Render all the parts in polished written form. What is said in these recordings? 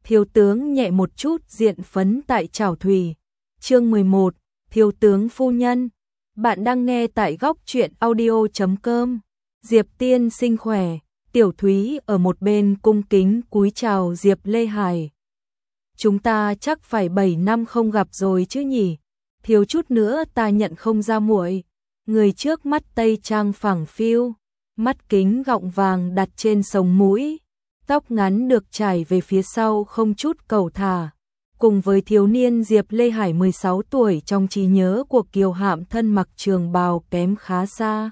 Thiếu tướng nhẹ một chút diện phấn tại chảo thủy. Chương 11, Thiếu tướng phu nhân. Bạn đang nghe tại góc truyện audio.com. Diệp tiên sinh khỏe. Tiểu Thúy ở một bên cung kính cúi chào Diệp Lê Hải. Chúng ta chắc phải 7 năm không gặp rồi chứ nhỉ? Thiếu chút nữa ta nhận không ra muội. Người trước mắt tây trang phẳng phiu, mắt kính gọng vàng đặt trên sống mũi, tóc ngắn được trải về phía sau không chút cẩu thả. Cùng với thiếu niên Diệp Lê Hải 16 tuổi trong trí nhớ của Kiều Hạm thân mặc trường bào kém khá xa.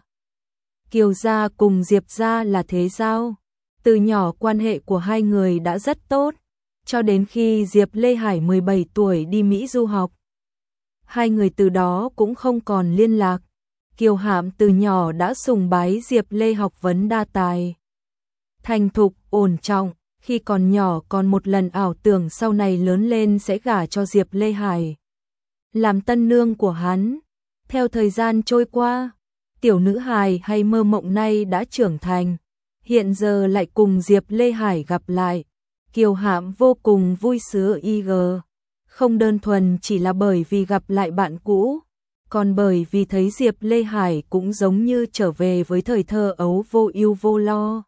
Kiều gia cùng Diệp gia là thế giao. Từ nhỏ quan hệ của hai người đã rất tốt, cho đến khi Diệp Lê Hải 17 tuổi đi Mỹ du học. Hai người từ đó cũng không còn liên lạc. Kiều Hạm từ nhỏ đã sùng bái Diệp Lê học vấn đa tài. Thành thục, ổn trọng, khi còn nhỏ còn một lần ảo tưởng sau này lớn lên sẽ gả cho Diệp Lê Hải làm tân nương của hắn. Theo thời gian trôi qua, tiểu nữ hài hay mơ mộng nay đã trưởng thành, hiện giờ lại cùng Diệp Lê Hải gặp lại. Kiều Hạm vô cùng vui sướng IG, không đơn thuần chỉ là bởi vì gặp lại bạn cũ, còn bởi vì thấy Diệp Lê Hải cũng giống như trở về với thời thơ ấu vô ưu vô lo.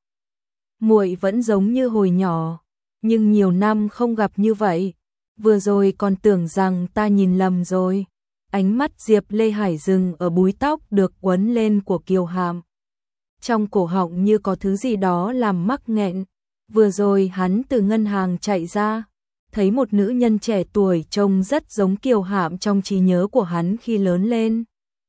Muội vẫn giống như hồi nhỏ, nhưng nhiều năm không gặp như vậy, vừa rồi còn tưởng rằng ta nhìn lầm rồi. Ánh mắt Diệp Lê Hải dừng ở búi tóc được quấn lên của Kiều Hạm. Trong cổ họng như có thứ gì đó làm mắc nghẹn. Vừa rồi hắn từ ngân hàng chạy ra, thấy một nữ nhân trẻ tuổi trông rất giống Kiều Hạm trong trí nhớ của hắn khi lớn lên.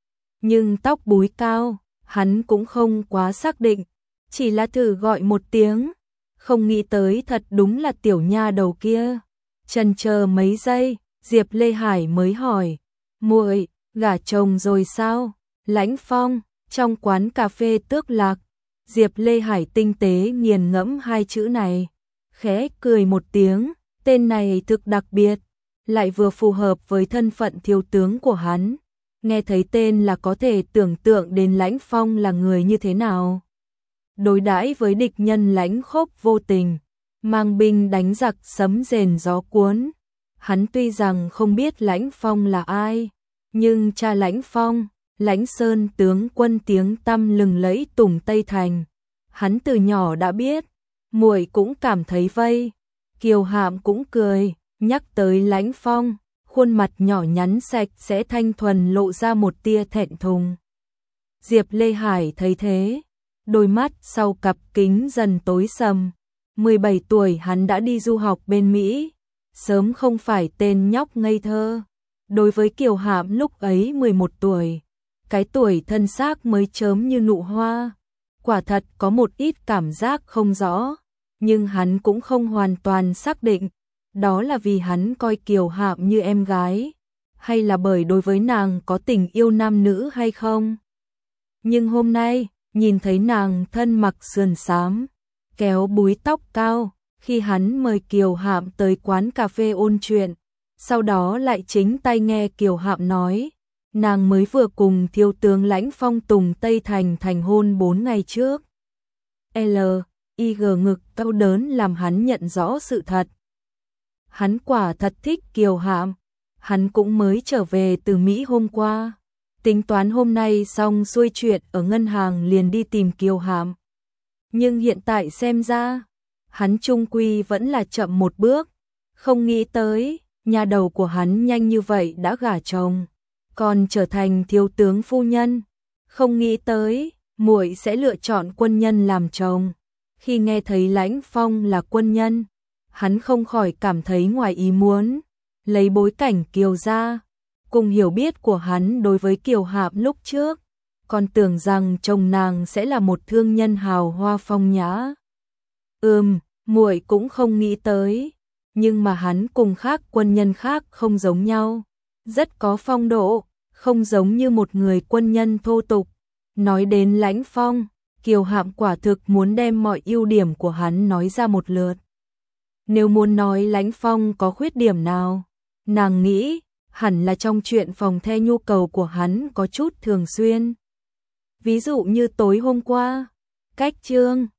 Nhưng tóc búi cao, hắn cũng không quá xác định, chỉ là thử gọi một tiếng, không nghĩ tới thật đúng là tiểu nha đầu kia. Chần chờ mấy giây, Diệp Lê Hải mới hỏi, muội gả chồng rồi sao? Lãnh Phong, trong quán cà phê Tước Lạc. Diệp Lê Hải tinh tế nghiền ngẫm hai chữ này, khẽ cười một tiếng, tên này thực đặc biệt, lại vừa phù hợp với thân phận thiếu tướng của hắn. Nghe thấy tên là có thể tưởng tượng đến Lãnh Phong là người như thế nào. Đối đãi với địch nhân lãnh khốc vô tình, mang binh đánh giặc sấm rền gió cuốn. Hắn tuy rằng không biết Lãnh Phong là ai, nhưng cha Lãnh Phong, Lãnh Sơn tướng quân tiếng tăm lừng lẫy Tùng Tây Thành, hắn từ nhỏ đã biết. Muội cũng cảm thấy vây. Kiều Hạm cũng cười, nhắc tới Lãnh Phong, khuôn mặt nhỏ nhắn sạch sẽ thanh thuần lộ ra một tia thẹn thùng. Diệp Lê Hải thấy thế, đôi mắt sau cặp kính dần tối sầm. 17 tuổi hắn đã đi du học bên Mỹ, sớm không phải tên nhóc ngây thơ. Đối với Kiều Hạm lúc ấy 11 tuổi, cái tuổi thân xác mới chớm như nụ hoa, quả thật có một ít cảm giác không rõ, nhưng hắn cũng không hoàn toàn xác định, đó là vì hắn coi Kiều Hạm như em gái, hay là bởi đối với nàng có tình yêu nam nữ hay không. Nhưng hôm nay, nhìn thấy nàng thân mặc sườn xám, kéo búi tóc cao, khi hắn mời Kiều Hạm tới quán cà phê ôn chuyện, sau đó lại chính tay nghe Kiều Hạm nói, nàng mới vừa cùng thiếu tướng Lãnh Phong Tùng Tây Thành thành hôn 4 ngày trước. IG ngực cao đớn làm hắn nhận rõ sự thật. Hắn quả thật thích Kiều Hạm, hắn cũng mới trở về từ Mỹ hôm qua, tính toán hôm nay xong xuôi chuyện ở ngân hàng liền đi tìm Kiều Hạm. Nhưng hiện tại xem ra, hắn chung quy vẫn là chậm một bước, không nghĩ tới, nhà đầu của hắn nhanh như vậy đã gả chồng, còn trở thành thiếu tướng phu nhân, không nghĩ tới, muội sẽ lựa chọn quân nhân làm chồng. Khi nghe thấy Lãnh Phong là quân nhân, hắn không khỏi cảm thấy ngoài ý muốn, lấy bối cảnh Kiều gia, cùng hiểu biết của hắn đối với Kiều Hạm lúc trước, còn tưởng rằng chồng nàng sẽ là một thương nhân hào hoa phong nhã. Muội cũng không nghĩ tới, nhưng mà hắn cùng khác quân nhân khác không giống nhau, rất có phong độ, không giống như một người quân nhân thô tục. Nói đến Lãnh Phong, Kiều Hạm quả thực muốn đem mọi ưu điểm của hắn nói ra một lượt. Nếu muốn nói Lãnh Phong có khuyết điểm nào, nàng nghĩ hẳn là trong chuyện phòng the nhu cầu của hắn có chút thường xuyên. Ví dụ như tối hôm qua, cách trương,